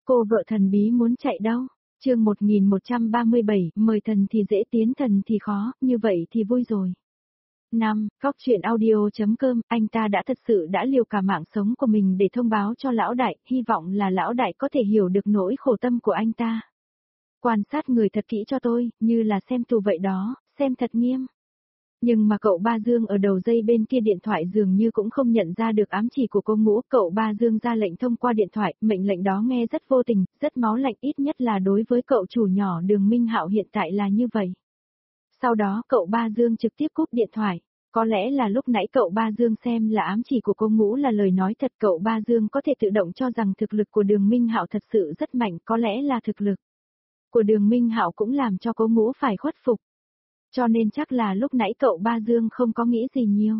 Cô vợ thần bí muốn chạy đâu? Chương 1137, mời thần thì dễ tiến thần thì khó, như vậy thì vui rồi. 5. Góc truyện audio.com, anh ta thật sự đã liều cả mạng sống của mình để thông báo cho lão đại, hy vọng là lão đại có thể hiểu được nỗi khổ tâm của anh ta. Quan sát người thật kỹ cho tôi, như là xem tù vậy đó, xem thật nghiêm. Nhưng mà cậu Ba Dương ở đầu dây bên kia điện thoại dường như cũng không nhận ra được ám chỉ của cô Ngũ. Cậu Ba Dương ra lệnh thông qua điện thoại, mệnh lệnh đó nghe rất vô tình, rất máu lạnh, ít nhất là đối với cậu chủ nhỏ Đường Minh Hạo hiện tại là như vậy. Sau đó cậu Ba Dương trực tiếp cúp điện thoại. Có lẽ là lúc nãy cậu Ba Dương xem là ám chỉ của cô Ngũ là lời nói thật, cậu Ba Dương có thể tự động cho rằng thực lực của Đường Minh Hạo thật sự rất mạnh, có lẽ là thực lực của Đường Minh Hạo cũng làm cho cô Ngũ phải khuất phục. Cho nên chắc là lúc nãy cậu Ba Dương không có nghĩ gì nhiều.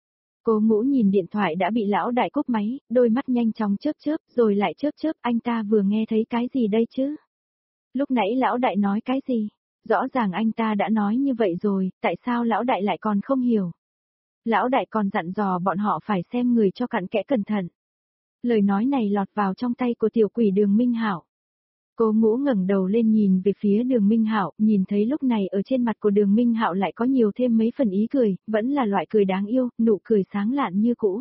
Cô Ngũ nhìn điện thoại đã bị lão đại cúp máy, đôi mắt nhanh chóng chớp chớp, rồi lại chớp chớp, anh ta vừa nghe thấy cái gì đây chứ? Lúc nãy lão đại nói cái gì? Rõ ràng anh ta đã nói như vậy rồi, tại sao lão đại lại còn không hiểu? Lão đại còn dặn dò bọn họ phải xem người cho cặn kẽ cẩn thận. Lời nói này lọt vào trong tay của tiểu quỷ Đường Minh Hạo. Cô Ngũ ngẩng đầu lên nhìn về phía Đường Minh Hạo, nhìn thấy lúc này ở trên mặt của Đường Minh Hạo lại có nhiều thêm mấy phần ý cười, vẫn là loại cười đáng yêu, nụ cười sáng lạn như cũ.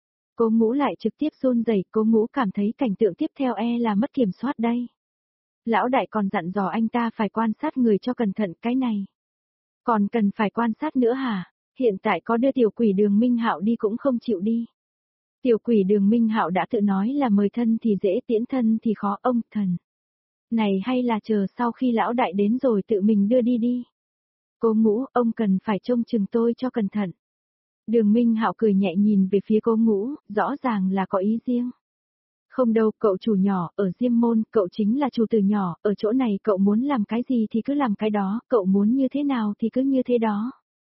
Cô Ngũ lại trực tiếp run rẩy, cô Ngũ cảm thấy cảnh tượng tiếp theo là mất kiểm soát đây. Lão đại còn dặn dò anh ta phải quan sát người cho cẩn thận, cái này còn cần phải quan sát nữa hả? Hiện tại có đưa tiểu quỷ Đường Minh Hạo đi cũng không chịu đi. Tiểu quỷ Đường Minh Hạo đã tự nói là mời thân thì dễ tiễn thân thì khó, ông thần. Này hay là chờ sau khi lão đại đến rồi tự mình đưa đi đi. Cô Ngũ, ông cần phải trông chừng tôi cho cẩn thận. Đường Minh Hạo cười nhẹ nhìn về phía cô Ngũ, rõ ràng là có ý riêng. Không đâu, cậu chủ nhỏ, ở Diêm Môn, cậu chính là chủ tử nhỏ, ở chỗ này cậu muốn làm cái gì thì cứ làm cái đó, cậu muốn như thế nào thì cứ như thế đó.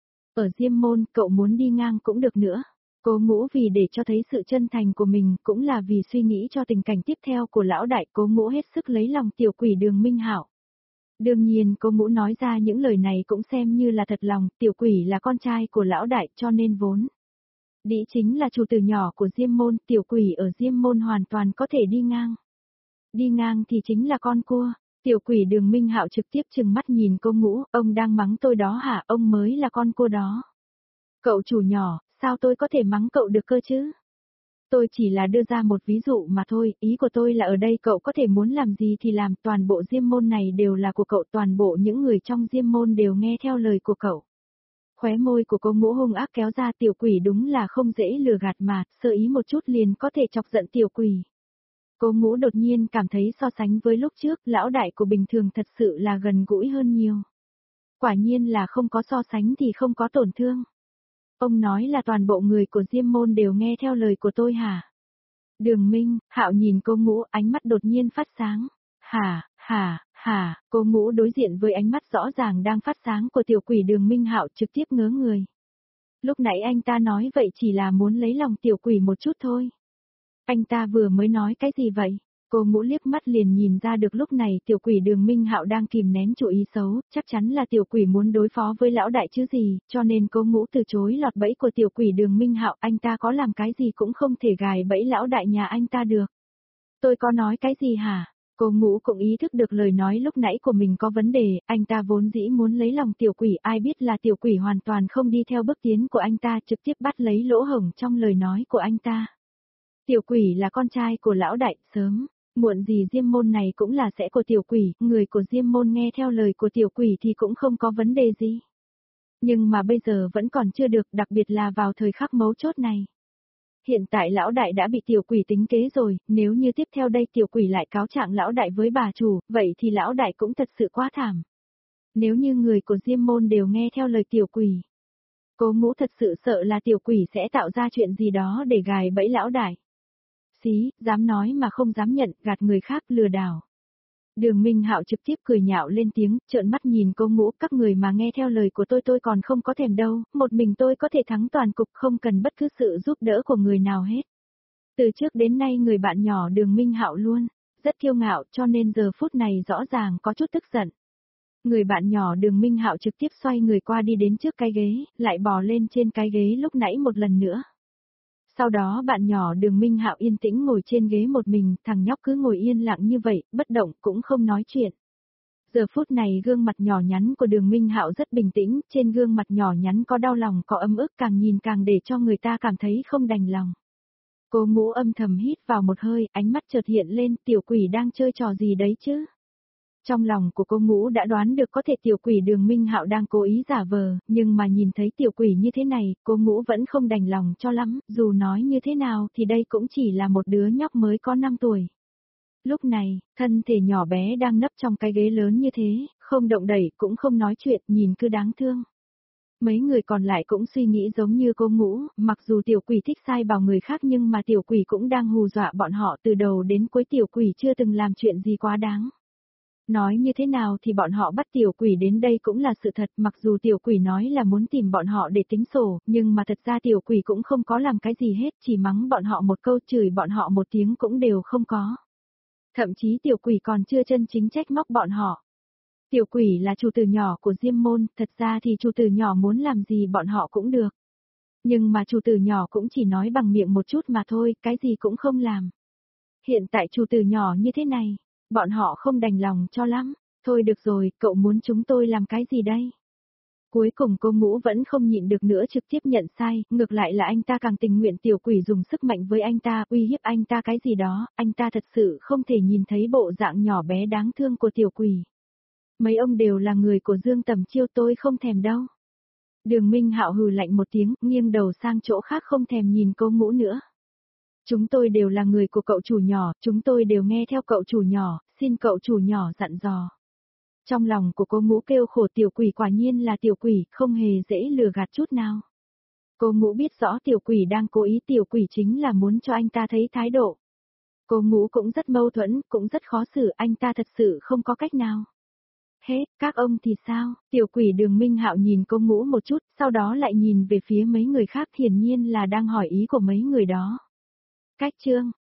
Ở Diêm Môn, cậu muốn đi ngang cũng được nữa. Cô Ngũ vì để cho thấy sự chân thành của mình, cũng là vì suy nghĩ cho tình cảnh tiếp theo của lão đại, cô Ngũ hết sức lấy lòng tiểu quỷ Đường Minh Hạo. Đương nhiên cô Ngũ nói ra những lời này cũng xem như là thật lòng, tiểu quỷ là con trai của lão đại cho nên vốn Đĩ chính là chủ tử nhỏ của Diêm Môn, tiểu quỷ ở Diêm Môn hoàn toàn có thể đi ngang. Đi ngang thì chính là con cua. Tiểu quỷ Đường Minh Hạo trực tiếp trừng mắt nhìn cô Ngũ, ông đang mắng tôi đó hả, ông mới là con cua đó. Cậu chủ nhỏ, sao tôi có thể mắng cậu được cơ chứ? Tôi chỉ là đưa ra một ví dụ mà thôi, ý của tôi là ở đây cậu có thể muốn làm gì thì làm, toàn bộ Diêm Môn này đều là của cậu, toàn bộ những người trong Diêm Môn đều nghe theo lời của cậu. Khóe môi của cô Ngũ hung ác kéo ra, tiểu quỷ đúng là không dễ lừa gạt mà, sơ ý một chút liền có thể chọc giận tiểu quỷ. Cô Ngũ đột nhiên cảm thấy so sánh với lúc trước, lão đại của bình thường thật sự là gần gũi hơn nhiều. Quả nhiên là không có so sánh thì không có tổn thương. Ông nói là toàn bộ người của Diêm Môn đều nghe theo lời của tôi hả? Đường Minh Hạo nhìn cô Ngũ, ánh mắt đột nhiên phát sáng. Hả, cô Ngũ đối diện với ánh mắt rõ ràng đang phát sáng của tiểu quỷ Đường Minh Hạo trực tiếp ngớ người. Lúc nãy anh ta nói vậy chỉ là muốn lấy lòng tiểu quỷ một chút thôi. Anh ta vừa mới nói cái gì vậy? Cô Ngũ liếc mắt liền nhìn ra được lúc này tiểu quỷ Đường Minh Hạo đang kìm nén chủ ý xấu, chắc chắn là tiểu quỷ muốn đối phó với lão đại chứ gì, cho nên cô Ngũ từ chối lọt bẫy của tiểu quỷ Đường Minh Hạo, anh ta có làm cái gì cũng không thể gài bẫy lão đại nhà anh ta được. Tôi có nói cái gì hả? Cô Ngũ cũng ý thức được lời nói lúc nãy của mình có vấn đề, anh ta vốn dĩ muốn lấy lòng tiểu quỷ, ai biết là tiểu quỷ hoàn toàn không đi theo bước tiến của anh ta, trực tiếp bắt lấy lỗ hổng trong lời nói của anh ta. Tiểu quỷ là con trai của lão đại, sớm muộn gì Diêm Môn này cũng là sẽ của tiểu quỷ, người của Diêm Môn nghe theo lời của tiểu quỷ thì cũng không có vấn đề gì. Nhưng mà bây giờ vẫn còn chưa được, đặc biệt là vào thời khắc mấu chốt này. Hiện tại lão đại đã bị tiểu quỷ tính kế rồi, nếu như tiếp theo đây tiểu quỷ lại cáo trạng lão đại với bà chủ, vậy thì lão đại cũng thật sự quá thảm. Nếu như người của Diêm Môn đều nghe theo lời tiểu quỷ, cô Ngũ thật sự sợ là tiểu quỷ sẽ tạo ra chuyện gì đó để gài bẫy lão đại. Xí, dám nói mà không dám nhận, gạt người khác, lừa đảo. Đường Minh Hạo trực tiếp cười nhạo lên tiếng, trợn mắt nhìn cô Ngũ, các người mà nghe theo lời của tôi còn không có thèm đâu, một mình tôi có thể thắng toàn cục, không cần bất cứ sự giúp đỡ của người nào hết. Từ trước đến nay người bạn nhỏ Đường Minh Hạo luôn rất kiêu ngạo, cho nên giờ phút này rõ ràng có chút tức giận. Người bạn nhỏ Đường Minh Hạo trực tiếp xoay người qua đi đến trước cái ghế, lại bò lên trên cái ghế lúc nãy một lần nữa. Sau đó bạn nhỏ Đường Minh Hạo yên tĩnh ngồi trên ghế một mình, thằng nhóc cứ ngồi yên lặng như vậy, bất động cũng không nói chuyện. Giờ phút này gương mặt nhỏ nhắn của Đường Minh Hạo rất bình tĩnh, trên gương mặt nhỏ nhắn có đau lòng có ấm ức, càng nhìn càng để cho người ta cảm thấy không đành lòng. Cô Ngũ âm thầm hít vào một hơi, ánh mắt chợt hiện lên, tiểu quỷ đang chơi trò gì đấy chứ? Trong lòng của cô Ngũ đã đoán được có thể tiểu quỷ Đường Minh Hạo đang cố ý giả vờ, nhưng mà nhìn thấy tiểu quỷ như thế này, cô Ngũ vẫn không đành lòng cho lắm, dù nói như thế nào thì đây cũng chỉ là một đứa nhóc mới có 5 tuổi. Lúc này, thân thể nhỏ bé đang nấp trong cái ghế lớn như thế, không động đẩy cũng không nói chuyện, nhìn cứ đáng thương. Mấy người còn lại cũng suy nghĩ giống như cô Ngũ, mặc dù tiểu quỷ thích sai bảo người khác nhưng mà tiểu quỷ cũng đang hù dọa bọn họ từ đầu đến cuối, tiểu quỷ chưa từng làm chuyện gì quá đáng. Nói như thế nào thì bọn họ bắt tiểu quỷ đến đây cũng là sự thật, mặc dù tiểu quỷ nói là muốn tìm bọn họ để tính sổ, nhưng mà thật ra tiểu quỷ cũng không có làm cái gì hết, chỉ mắng bọn họ một câu, chửi bọn họ một tiếng cũng đều không có. Thậm chí tiểu quỷ còn chưa chân chính trách móc bọn họ. Tiểu quỷ là chủ tử nhỏ của Diêm Môn, thật ra thì chủ tử nhỏ muốn làm gì bọn họ cũng được. Nhưng mà chủ tử nhỏ cũng chỉ nói bằng miệng một chút mà thôi, cái gì cũng không làm. Hiện tại chủ tử nhỏ như thế này, bọn họ không đành lòng cho lắm. Thôi được rồi, cậu muốn chúng tôi làm cái gì đây? Cuối cùng cô Ngũ vẫn không nhịn được nữa trực tiếp nhận sai, ngược lại là anh ta càng tình nguyện tiểu quỷ dùng sức mạnh với anh ta, uy hiếp anh ta cái gì đó, anh ta thật sự không thể nhìn thấy bộ dạng nhỏ bé đáng thương của tiểu quỷ. Mấy ông đều là người của Dương Tầm Chiêu, tôi không thèm đâu. Đường Minh Hạo hừ lạnh một tiếng, nghiêng đầu sang chỗ khác không thèm nhìn cô Ngũ nữa. Chúng tôi đều là người của cậu chủ nhỏ, chúng tôi đều nghe theo cậu chủ nhỏ, xin cậu chủ nhỏ dặn dò. Trong lòng của cô Ngũ kêu khổ, tiểu quỷ quả nhiên là tiểu quỷ, không hề dễ lừa gạt chút nào. Cô Ngũ biết rõ tiểu quỷ đang cố ý, tiểu quỷ chính là muốn cho anh ta thấy thái độ. Cô Ngũ cũng rất mâu thuẫn, cũng rất khó xử, anh ta thật sự không có cách nào. Hết, các ông thì sao? Tiểu quỷ Đường Minh Hạo nhìn cô Ngũ một chút, sau đó lại nhìn về phía mấy người khác, hiển nhiên là đang hỏi ý của mấy người đó. Cách chương